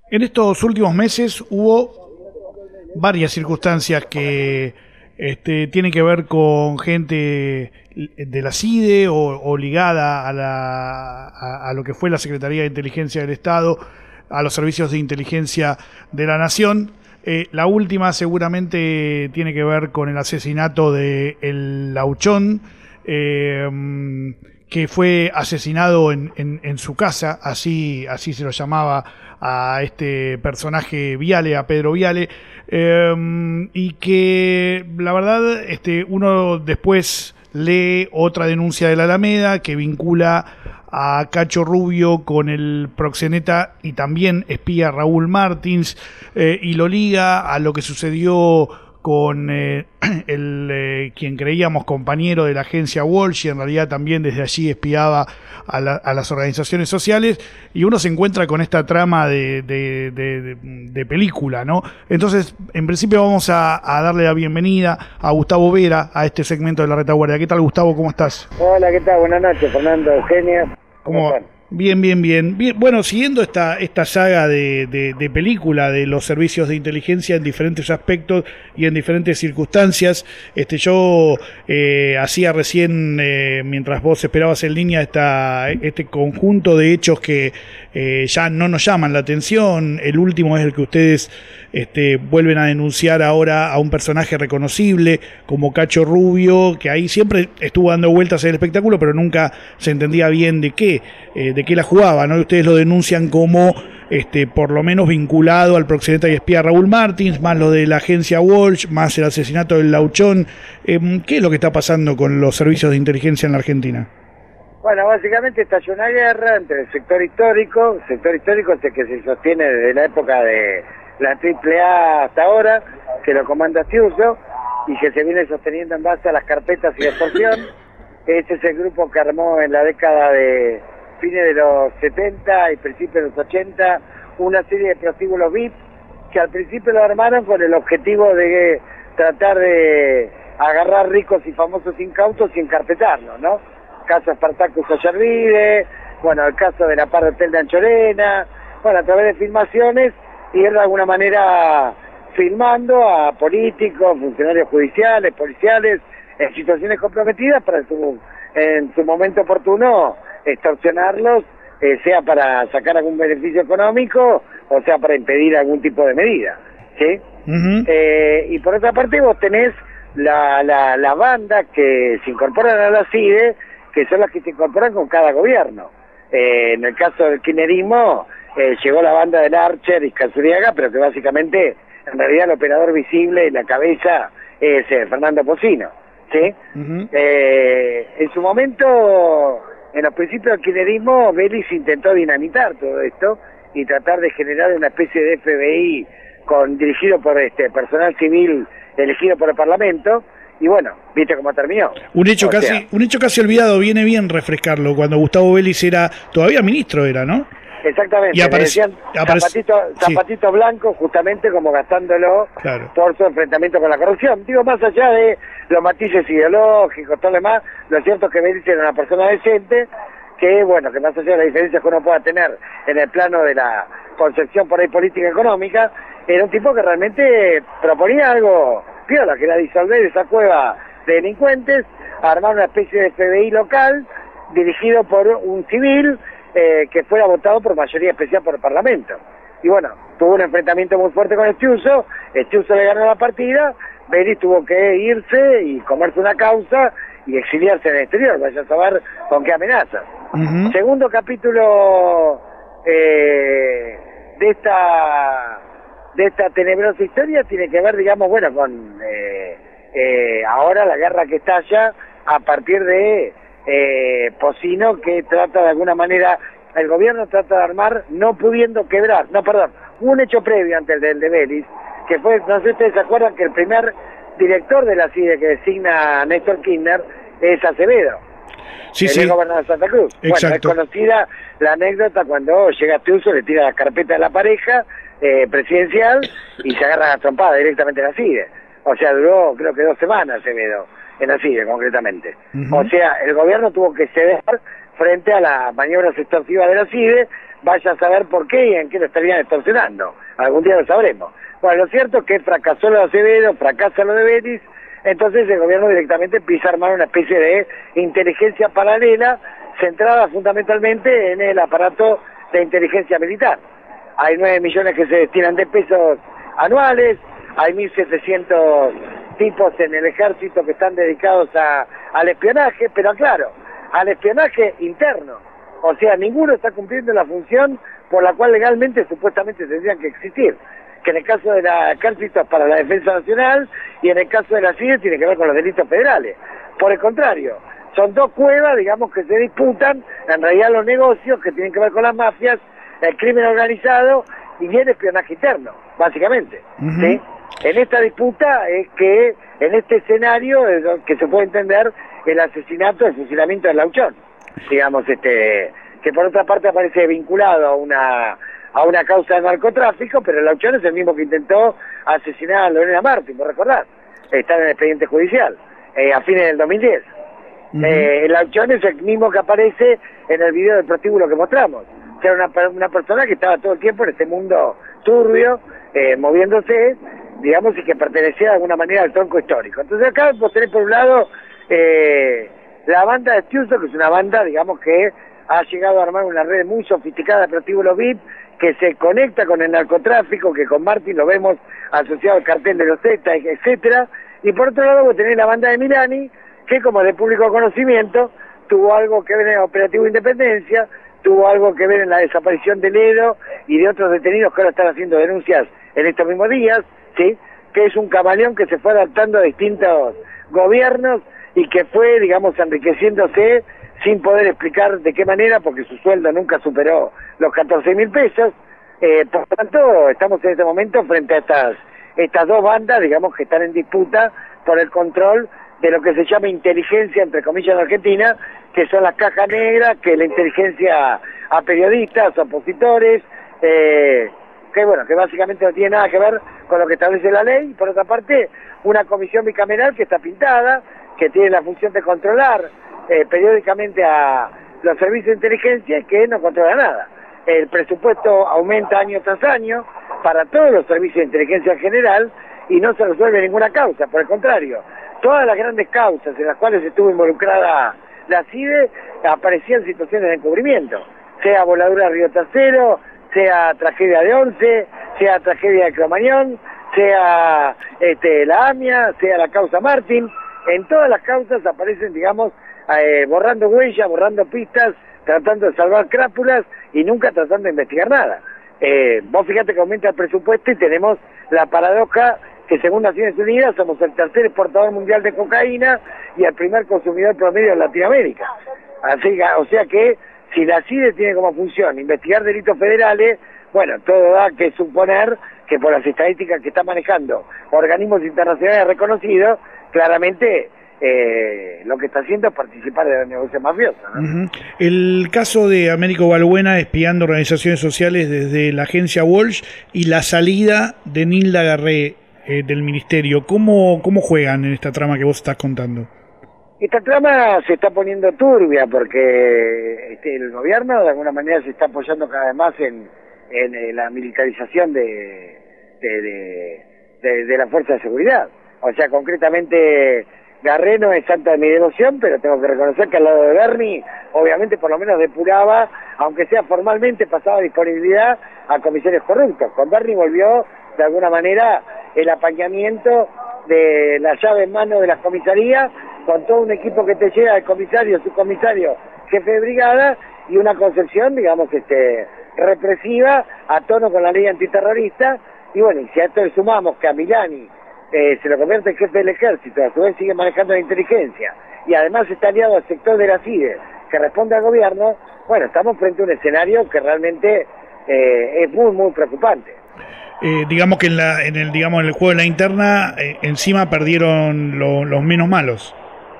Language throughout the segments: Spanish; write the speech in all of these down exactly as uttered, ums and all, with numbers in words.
En estos últimos meses hubo varias circunstancias que este, tienen que ver con gente de la C I D E o, o ligada a, la, a, a lo que fue la Secretaría de Inteligencia del Estado, a los servicios de inteligencia de la Nación. Eh, la última seguramente tiene que ver con el asesinato de El Lauchón, eh, que fue asesinado en, en, en su casa, así, así se lo llamaba a este personaje Viale, a Pedro Viale, eh, y que la verdad este, uno después lee otra denuncia de la Alameda que vincula a Cacho Rubio con el proxeneta y también espía Raúl Martins, eh, y lo liga a lo que sucedió con eh, el eh, quien creíamos compañero de la agencia Walsh, y en realidad también desde allí espiaba a, la, a las organizaciones sociales, y uno se encuentra con esta trama de, de, de, de, de película, ¿no? Entonces, en principio vamos a, a darle la bienvenida a Gustavo Vera a este segmento de La Retaguardia. ¿Qué tal, Gustavo? ¿Cómo estás? Hola, ¿qué tal? Buenas noches, Fernando, Eugenia. ¿Cómo va? Bien, bien, bien, bien. Bueno, siguiendo esta, esta saga de, de, de película de los servicios de inteligencia en diferentes aspectos y en diferentes circunstancias, este, yo eh, hacía recién, eh, mientras vos esperabas en línea, esta, este conjunto de hechos que eh, ya no nos llaman la atención. El último es el que ustedes este, vuelven a denunciar ahora a un personaje reconocible como Cacho Rubio, que ahí siempre estuvo dando vueltas en el espectáculo, pero nunca se entendía bien de qué. Eh, de qué la jugaba, ¿no? Ustedes lo denuncian como, este, por lo menos vinculado al proxeneta y espía Raúl Martins, más lo de la agencia Walsh, más el asesinato del Lauchón. Eh, ¿Qué es lo que está pasando con los servicios de inteligencia en la Argentina? Bueno, básicamente estalló una guerra entre el sector histórico, el sector histórico es el que se sostiene desde la época de la Triple A hasta ahora, que lo comanda Tiuso, y que se viene sosteniendo en base a las carpetas y la extorsión. Ese es el grupo que armó en la década de fines de los setenta y principios de los ochenta una serie de prostíbulos V I P que al principio lo armaron con el objetivo de tratar de agarrar ricos y famosos incautos y encarpetarlos, ¿no? Caso Spartacus Ollarvide, bueno, el caso de la Par Hotel de Anchorena, bueno, a través de filmaciones, y él de alguna manera filmando a políticos, funcionarios judiciales, policiales, en situaciones comprometidas para su, en su momento oportuno extorsionarlos, eh, sea para sacar algún beneficio económico o sea para impedir algún tipo de medida, ¿sí? Uh-huh. Eh, y por otra parte vos tenés la, la, la banda que se incorporan a la C I D E, que son las que se incorporan con cada gobierno. Eh, en el caso del kirchnerismo eh, llegó la banda del Archer y Casuriaga, pero que básicamente en realidad el operador visible y la cabeza es eh, Fernando Pocino, ¿sí? Uh-huh. Eh, en su momento, en los principios del kirchnerismo, Vélez intentó dinamitar todo esto y tratar de generar una especie de F B I con, dirigido por este personal civil elegido por el Parlamento, y bueno, viste cómo terminó. Un hecho, casi, sea, un hecho casi olvidado, viene bien refrescarlo, cuando Gustavo Vélez era, todavía ministro era, ¿no? Exactamente, y apareci- le decían apareci- zapatito, zapatito sí. blanco, justamente como gastándolo claro. por su enfrentamiento con la corrupción. Digo, más allá de los matices ideológicos, todo lo demás, lo cierto es que Vélez era una persona decente, que bueno, que más allá de las diferencias que uno pueda tener en el plano de la concepción por ahí política económica, era un tipo que realmente proponía algo piola, que era disolver esa cueva de delincuentes, armar una especie de F B I local, dirigido por un civil, Eh, que fuera votado por mayoría especial por el Parlamento. Y bueno, tuvo un enfrentamiento muy fuerte con Estiuso, Estiuso le ganó la partida, Vélez tuvo que irse y comerse una causa y exiliarse en el exterior, vaya a saber con qué amenazas. Uh-huh. Segundo capítulo eh, de esta de esta tenebrosa historia tiene que ver, digamos, bueno, con eh, eh, ahora la guerra que estalla a partir de Eh, Pocino, que trata de alguna manera, el gobierno trata de armar, no pudiendo quebrar, no, perdón, un hecho previo antes del de Vélez, que fue, no sé si ustedes se acuerdan que el primer director de la C I D E que designa a Néstor Kirchner es Acevedo, sí, el sí. gobernador de Santa Cruz. Exacto. Bueno, es conocida la anécdota cuando llega Tiuso, le tira la carpeta de la pareja eh, presidencial y se agarra a trompada directamente a la C I D E. O sea, duró creo que dos semanas Acevedo en la C I D E concretamente. Uh-huh. O sea, el gobierno tuvo que ceder frente a las maniobras extorsivas de la C I D E, vaya a saber por qué y en qué lo estarían extorsionando. Algún día lo sabremos. Bueno, lo cierto es que fracasó lo de Acevedo, fracasa lo de Belis, entonces el gobierno directamente empieza a armar una especie de inteligencia paralela centrada fundamentalmente en el aparato de inteligencia militar. Hay nueve millones que se destinan de pesos anuales, hay mil setecientos tipos en el ejército que están dedicados a, al espionaje, pero claro, al espionaje interno. O sea, ninguno está cumpliendo la función por la cual legalmente supuestamente tendrían que existir. Que en el caso de la ejército es para la defensa nacional y en el caso de la C I D E tiene que ver con los delitos federales. Por el contrario, son dos cuevas, digamos, que se disputan, en realidad los negocios que tienen que ver con las mafias, el crimen organizado y el espionaje interno, básicamente. Uh-huh. ¿Sí? En esta disputa es que, en este escenario, es que se puede entender el asesinato, el fusilamiento de Lauchón, digamos, este, que por otra parte aparece vinculado a una a una causa de narcotráfico, pero Lauchón es el mismo que intentó asesinar a Lorena Martín, ¿por recordar? Está en el expediente judicial, eh, a fines del dos mil diez. Uh-huh. eh, el Lauchón es el mismo que aparece en el video del prostíbulo que mostramos. O sea, una, una persona que estaba todo el tiempo en este mundo turbio, eh, moviéndose, digamos, y que pertenecía de alguna manera al tronco histórico. Entonces acá vos tenés por un lado eh, la banda de Stiuso, que es una banda, digamos, que ha llegado a armar una red muy sofisticada de prostíbulos V I P, que se conecta con el narcotráfico, que con Martín lo vemos asociado al cartel de los Zetas, etcétera. Y por otro lado vos tenés la banda de Milani, que como de público conocimiento, tuvo algo que ver en el operativo Independencia, tuvo algo que ver en la desaparición de Ledo y de otros detenidos que ahora están haciendo denuncias en estos mismos días, ¿sí? Que es un camaleón que se fue adaptando a distintos gobiernos y que fue, digamos, enriqueciéndose sin poder explicar de qué manera, porque su sueldo nunca superó los catorce mil pesos. Eh, por lo tanto, estamos en este momento frente a estas, estas dos bandas, digamos, que están en disputa por el control de lo que se llama inteligencia, entre comillas, en Argentina, que son las cajas negras, que es la inteligencia a periodistas, opositores, eh, que bueno, que básicamente no tiene nada que ver con lo que establece la ley. Por otra parte, una comisión bicameral que está pintada, que tiene la función de controlar eh, periódicamente a los servicios de inteligencia y que no controla nada. El presupuesto aumenta año tras año para todos los servicios de inteligencia en general y no se resuelve ninguna causa. Por el contrario, todas las grandes causas en las cuales estuvo involucrada la C I D E aparecían situaciones de encubrimiento, sea voladura de Río Tercero, sea tragedia de Once, sea tragedia de Cromañón, sea este, la AMIA, sea la causa Martín. En todas las causas aparecen, digamos, eh, borrando huellas, borrando pistas, tratando de salvar crápulas y nunca tratando de investigar nada. Eh, vos fíjate que aumenta el presupuesto y tenemos la paradoja que según Naciones Unidas somos el tercer exportador mundial de cocaína y el primer consumidor promedio en Latinoamérica. Así, o sea que si la C I D E tiene como función investigar delitos federales, bueno, todo da que suponer que por las estadísticas que están manejando organismos internacionales reconocidos, claramente eh, lo que está haciendo es participar de los negocios mafiosos, ¿no? Uh-huh. El caso de Américo Balbuena espiando organizaciones sociales desde la agencia Walsh y la salida de Nilda Garré eh, del ministerio, ¿cómo, ¿cómo juegan en esta trama que vos estás contando? Esta trama se está poniendo turbia porque este, el gobierno de alguna manera se está apoyando cada vez más en, en, en la militarización de, de, de, de, de la fuerza de seguridad. O sea, concretamente Garré no es santa de mi devoción, pero tengo que reconocer que al lado de Berni, obviamente por lo menos depuraba, aunque sea formalmente pasaba disponibilidad a comisarios corruptos. Con Berni volvió de alguna manera el apañamiento de la llave en mano de las comisarías, con todo un equipo que te llega, el comisario, subcomisario, jefe de brigada, y una concepción, digamos, este represiva, a tono con la ley antiterrorista. Y bueno, y si a esto le sumamos que a Milani eh, se lo convierte en jefe del ejército, a su vez sigue manejando la inteligencia, y además está aliado al sector de la C I D E, que responde al gobierno, bueno, estamos frente a un escenario que realmente eh, es muy, muy preocupante. Eh, digamos que en, la, en el digamos en el juego de la interna, eh, encima perdieron lo, los menos malos.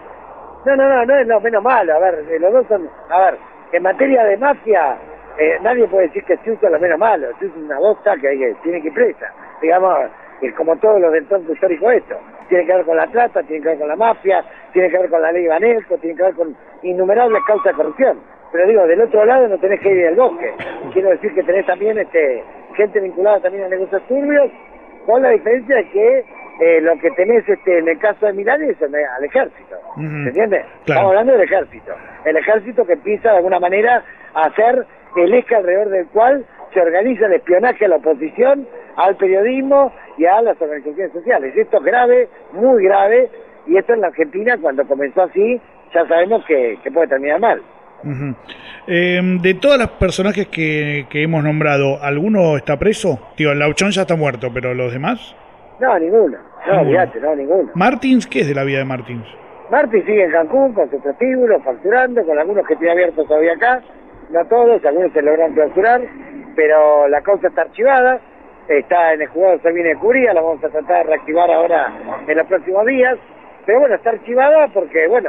No, no, no, no es lo menos malo. A ver, los dos son... A ver, en materia de mafia, eh, nadie puede decir que Stiuso es lo menos malo. Stiuso es una bosta que, hay que tiene que ir presa. Digamos, es como todos los del tronco histórico esto. Tiene que ver con la trata, tiene que ver con la mafia, tiene que ver con la ley Banelco, tiene que ver con innumerables causas de corrupción. pero digo, del otro lado no tenés que ir al bosque. Quiero decir que tenés también este gente vinculada también a negocios turbios, con la diferencia de que eh, lo que tenés este en el caso de Milani es el, al ejército, Uh-huh. ¿se entiende? Claro. Estamos hablando del ejército, el ejército que empieza de alguna manera a ser el eje alrededor del cual se organiza el espionaje a la oposición, al periodismo y a las organizaciones sociales. Esto es grave, muy grave, y esto en la Argentina, cuando comenzó así, ya sabemos que, que puede terminar mal. Uh-huh. Eh, de todos los personajes que, que hemos nombrado, ¿alguno está preso? Digo, Lauchón ya está muerto, pero ¿los demás? No, ninguno. No, Ninguno. olvídate, no, ninguno. ¿Martins? ¿Qué es de la vida de Martins? Martín sigue en Cancún con su prostíbulo, facturando, con algunos que tiene abiertos todavía acá, no todos, algunos se logran clausurar, pero la causa está archivada, está en el juzgado de Servini de Curia, la vamos a tratar de reactivar ahora en los próximos días, pero bueno, está archivada porque, bueno,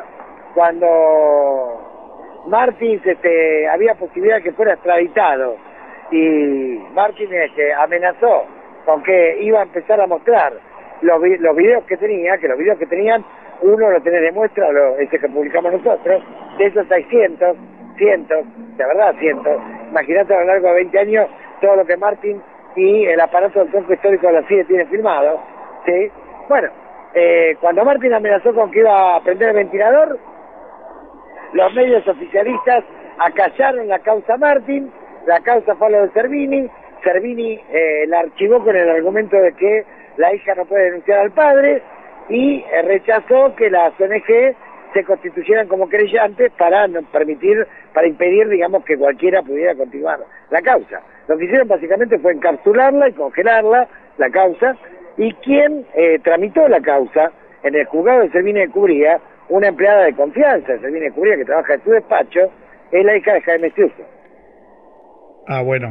cuando Martins este, había posibilidad de que fuera extraditado y Martins este, amenazó con que iba a empezar a mostrar los, vi los videos que tenía, que los videos que tenían, uno lo tenés de muestra, lo, ese que publicamos nosotros, de esos hay cientos, cientos, de verdad cientos, imagínate a lo largo de veinte años todo lo que Martín y el aparato del Centro Histórico de la C I D E tiene filmado, ¿sí? Bueno, eh, cuando Martín amenazó con que iba a prender el ventilador, los medios oficialistas acallaron la causa Martín, la causa fue a lo de Servini, Servini eh, la archivó con el argumento de que la hija no puede denunciar al padre y eh, rechazó que las O N G se constituyeran como querellantes para no permitir, para impedir, digamos, que cualquiera pudiera continuar la causa. Lo que hicieron básicamente fue encapsularla y congelarla, la causa, y quien eh, tramitó la causa en el juzgado de Servini de Cubría, una empleada de confianza de Servini de Cubría que trabaja en su despacho, es la hija de Jaime Estiuso. Ah, bueno.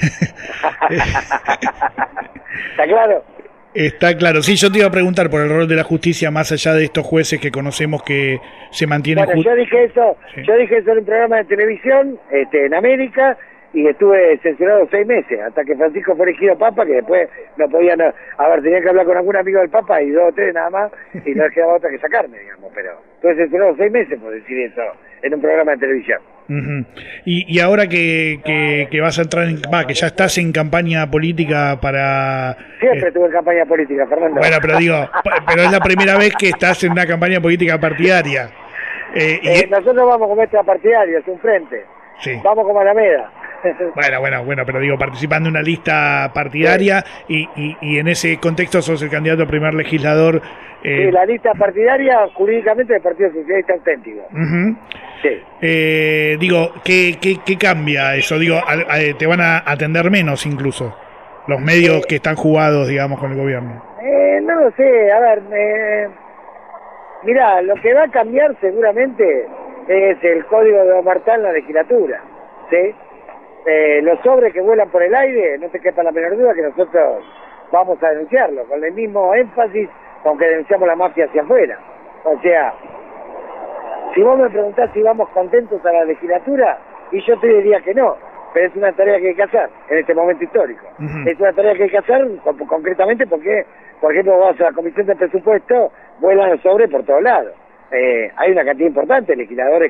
¿Está claro? Está claro. Sí, yo te iba a preguntar por el rol de la justicia más allá de estos jueces que conocemos que se mantienen... Bueno, yo dije eso, sí. yo dije eso en un programa de televisión este, en América y estuve censurado seis meses hasta que Francisco fue elegido Papa, que después no podía... No, a ver, tenía que hablar con algún amigo del Papa y dos o tres nada más y no quedaba otra que sacarme, digamos, pero estuve censurado seis meses por decir eso en un programa de televisión. Uh-huh. y, y ahora que, que, que vas a entrar en... Va, que ya estás en campaña política para... Siempre eh, estuve en campaña política, Fernando. Bueno, pero digo, pero es la primera vez que estás en una campaña política partidaria. Eh, y... eh, nosotros vamos como extra partidario, es un frente. Sí. Vamos como Alameda. Bueno, bueno, bueno, pero digo, participando en una lista partidaria sí. y, y, y en ese contexto sos el candidato a primer legislador. Eh... Sí, la lista partidaria jurídicamente del Partido Socialista Auténtico. Uh-huh. Sí. Eh, digo, ¿qué, qué, ¿qué cambia eso? Digo, a, a, te van a atender menos incluso los medios eh, que están jugados, digamos, con el gobierno. Eh, no lo sé, a ver, eh, mirá, lo que va a cambiar seguramente es el código de Omertá en la legislatura, ¿sí? Eh, los sobres que vuelan por el aire, no te quepa la menor duda que nosotros vamos a denunciarlo, con el mismo énfasis con que denunciamos la mafia hacia afuera. O sea, si vos me preguntás si vamos contentos a la legislatura, y yo te diría que no, pero es una tarea que hay que hacer en este momento histórico. Uh-huh. Es una tarea que hay que hacer con, concretamente porque, por ejemplo, vas a la Comisión de Presupuesto, vuelan los sobres por todos lados. Eh, hay una cantidad importante de legisladores.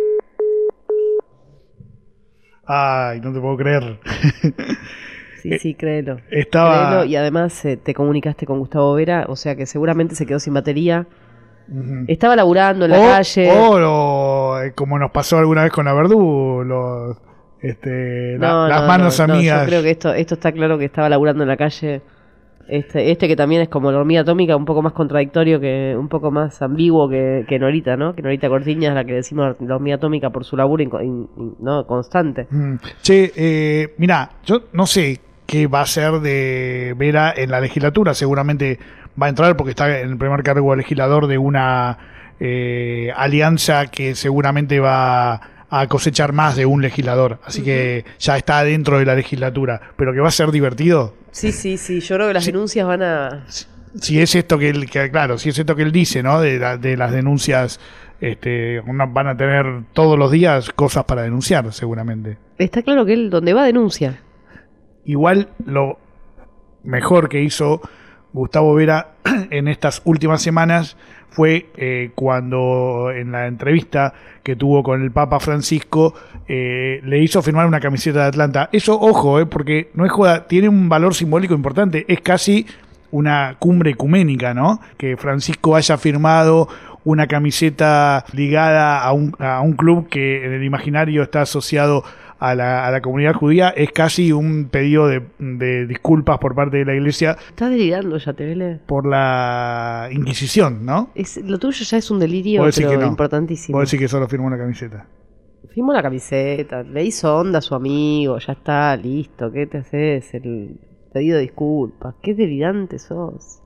Ay, no te puedo creer. Sí, sí, créelo. Estaba... Créelo, y además eh, te comunicaste con Gustavo Vera, o sea que seguramente se quedó sin batería. Uh-huh. Estaba laburando en la o, calle. O lo, como nos pasó alguna vez con la Verdú, los, este, no, la, no, las manos no, amigas. No, yo creo que esto, esto está claro que estaba laburando en la calle. Este, este que también es como la hormiga atómica, un poco más contradictorio, que un poco más ambiguo que, que Norita, ¿no? Que Norita Cortiñas es la que decimos la hormiga atómica por su laburo in, in, in, no constante. Mm. Che, eh, mirá, yo no sé qué va a ser de Vera en la legislatura, seguramente va a entrar porque está en el primer cargo de legislador de una eh, alianza que seguramente va a cosechar más de un legislador, así uh-huh. que ya está dentro de la legislatura, pero que va a ser divertido. Sí, sí, sí, yo creo que las sí. denuncias van a... Si es esto que él, que, claro, si es esto que él dice, ¿no? De, la, de las denuncias, este, una, van a tener todos los días cosas para denunciar, seguramente. Está claro que él donde va denuncia. Igual lo mejor que hizo Gustavo Vera en estas últimas semanas fue eh, cuando en la entrevista que tuvo con el Papa Francisco eh, le hizo firmar una camiseta de Atlanta. Eso, ojo, eh, porque no es joda, tiene un valor simbólico importante. Es casi una cumbre ecuménica, ¿no? Que Francisco haya firmado una camiseta ligada a un, a un club que en el imaginario está asociado a la, a la comunidad judía, es casi un pedido de, de disculpas por parte de la Iglesia. Estás delirando ya, te vele. Por la Inquisición, ¿no? Es, lo tuyo ya es un delirio, Vos decís pero que no. importantísimo. Vos decís que solo firmó una camiseta. Firmó la camiseta, le hizo onda a su amigo, ya está, listo. ¿Qué te haces? El pedido de disculpas. Qué delirante sos.